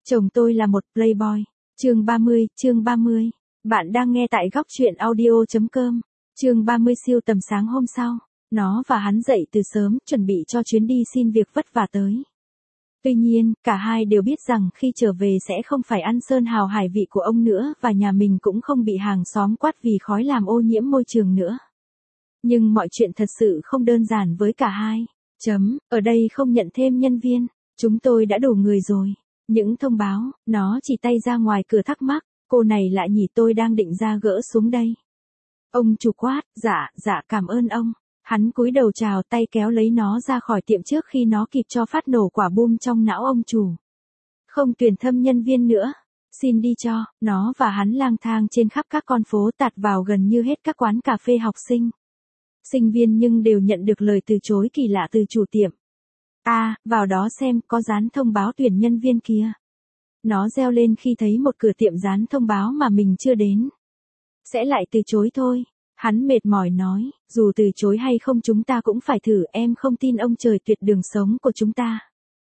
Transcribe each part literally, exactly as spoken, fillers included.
Chồng tôi là một playboy. Chương ba mươi, chương ba mươi. Bạn đang nghe tại góc truyện audio chấm com. Chương ba mươi siêu tầm sáng hôm sau, nó và hắn dậy từ sớm, chuẩn bị cho chuyến đi xin việc vất vả tới. Tuy nhiên, cả hai đều biết rằng khi trở về sẽ không phải ăn sơn hào hải vị của ông nữa và nhà mình cũng không bị hàng xóm quát vì khói làm ô nhiễm môi trường nữa. Nhưng mọi chuyện thật sự không đơn giản với cả hai. Chấm, ở đây không nhận thêm nhân viên, chúng tôi đã đủ người rồi. Những thông báo, nó chỉ tay ra ngoài cửa thắc mắc, cô này lại nhỉ, tôi đang định ra gỡ xuống đây. Ông chủ quát, dạ, dạ cảm ơn ông. Hắn cúi đầu chào, tay kéo lấy nó ra khỏi tiệm trước khi nó kịp cho phát nổ quả bom trong não ông chủ. Không tuyển thâm nhân viên nữa. Xin đi cho, nó và hắn lang thang trên khắp các con phố, tạt vào gần như hết các quán cà phê học sinh. Sinh viên nhưng đều nhận được lời từ chối kỳ lạ từ chủ tiệm. À, vào đó xem, có dán thông báo tuyển nhân viên kia. Nó reo lên khi thấy một cửa tiệm dán thông báo mà mình chưa đến. Sẽ lại từ chối thôi. Hắn mệt mỏi nói, dù từ chối hay không chúng ta cũng phải thử, em không tin ông trời tuyệt đường sống của chúng ta.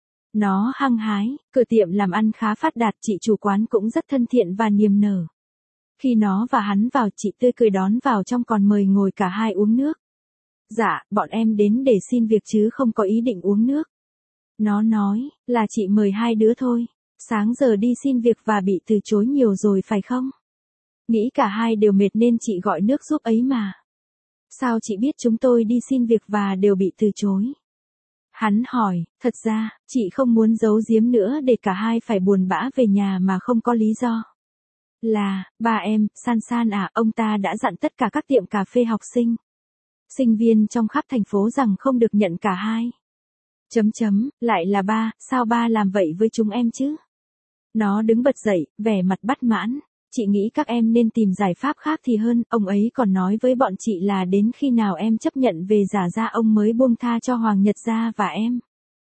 Nó hăng hái, cửa tiệm làm ăn khá phát đạt, chị chủ quán cũng rất thân thiện và niềm nở. Khi nó và hắn vào, chị tươi cười đón vào trong, còn mời ngồi cả hai uống nước. Dạ, bọn em đến để xin việc chứ không có ý định uống nước. Nó nói, là chị mời hai đứa thôi. Sáng giờ đi xin việc và bị từ chối nhiều rồi phải không? Nghĩ cả hai đều mệt nên chị gọi nước giúp ấy mà. Sao chị biết chúng tôi đi xin việc và đều bị từ chối? Hắn hỏi, thật ra, chị không muốn giấu giếm nữa để cả hai phải buồn bã về nhà mà không có lý do. Là, ba em, San San à, ông ta đã dặn tất cả các tiệm cà phê học sinh, sinh viên trong khắp thành phố rằng không được nhận cả hai. Chấm chấm, lại là ba, sao ba làm vậy với chúng em chứ? Nó đứng bật dậy, vẻ mặt bất mãn. Chị nghĩ các em nên tìm giải pháp khác thì hơn, ông ấy còn nói với bọn chị là đến khi nào em chấp nhận về giả ra ông mới buông tha cho Hoàng Nhật Gia và em.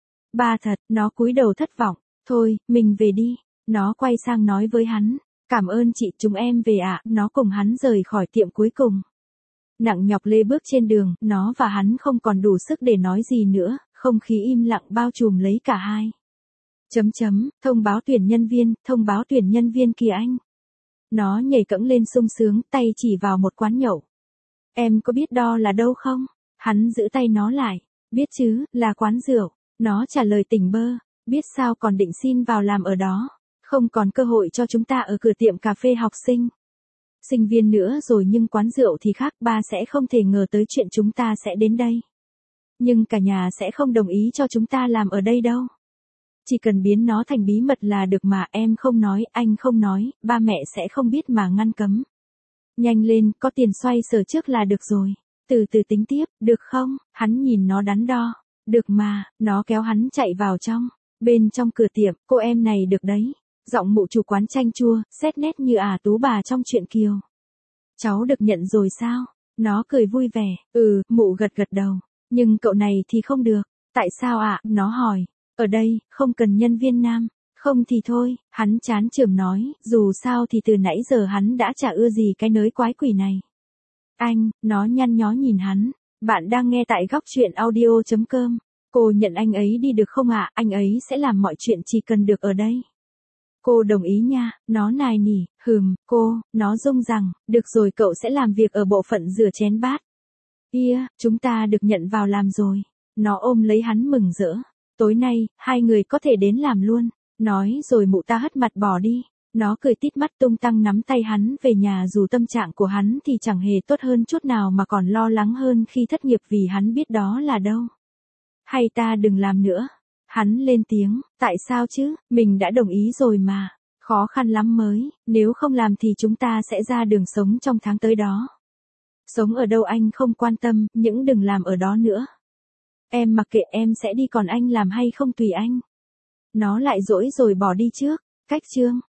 Ba thật, nó cúi đầu thất vọng, thôi, mình về đi. Nó quay sang nói với hắn, cảm ơn chị, chúng em về ạ. Nó cùng hắn rời khỏi tiệm cuối cùng. Nặng nhọc lê bước trên đường, nó và hắn không còn đủ sức để nói gì nữa, không khí im lặng bao trùm lấy cả hai. Chấm chấm, thông báo tuyển nhân viên, thông báo tuyển nhân viên kìa anh. Nó nhảy cẫng lên sung sướng, tay chỉ vào một quán nhậu. Em có biết đó là đâu không? Hắn giữ tay nó lại. Biết chứ, là quán rượu. Nó trả lời tỉnh bơ. Biết sao còn định xin vào làm ở đó. Không còn cơ hội cho chúng ta ở cửa tiệm cà phê học sinh. Sinh viên nữa rồi, nhưng quán rượu thì khác, ba sẽ không thể ngờ tới chuyện chúng ta sẽ đến đây. Nhưng cả nhà sẽ không đồng ý cho chúng ta làm ở đây đâu. Chỉ cần biến nó thành bí mật là được mà, em không nói, anh không nói, ba mẹ sẽ không biết mà ngăn cấm. Nhanh lên, có tiền xoay sở trước là được rồi. Từ từ tính tiếp, được không? Hắn nhìn nó đắn đo. Được mà, nó kéo hắn chạy vào trong. Bên trong cửa tiệm, cô em này được đấy. Giọng mụ chủ quán chanh chua, xét nét như ả Tú bà trong truyện Kiều. Cháu được nhận rồi sao? Nó cười vui vẻ, ừ, mụ gật gật đầu. Nhưng cậu này thì không được. Tại sao ạ? Nó hỏi. Ở đây, không cần nhân viên nam. Không thì thôi, hắn chán chường nói, dù sao thì từ nãy giờ hắn đã chả ưa gì cái nới quái quỷ này. Anh, nó nhăn nhó nhìn hắn. Bạn đang nghe tại góc truyện audio chấm com. Cô nhận anh ấy đi được không ạ? Anh ấy sẽ làm mọi chuyện chỉ cần được ở đây. Cô đồng ý nha, nó nài nỉ, hừm, cô, nó rung rằng, được rồi, cậu sẽ làm việc ở bộ phận rửa chén bát. Ia, chúng ta được nhận vào làm rồi. Nó ôm lấy hắn mừng rỡ. Tối nay, hai người có thể đến làm luôn. Nói rồi mụ ta hất mặt bỏ đi. Nó cười tít mắt tung tăng nắm tay hắn về nhà, dù tâm trạng của hắn thì chẳng hề tốt hơn chút nào mà còn lo lắng hơn khi thất nghiệp vì hắn biết đó là đâu. Hay ta đừng làm nữa. Hắn lên tiếng, tại sao chứ, mình đã đồng ý rồi mà. Khó khăn lắm mới, nếu không làm thì chúng ta sẽ ra đường sống trong tháng tới đó. Sống ở đâu anh không quan tâm, những đừng làm ở đó nữa. Em mặc kệ, em sẽ đi, còn anh làm hay không tùy anh. Nó lại dỗi rồi bỏ đi trước. Cách chương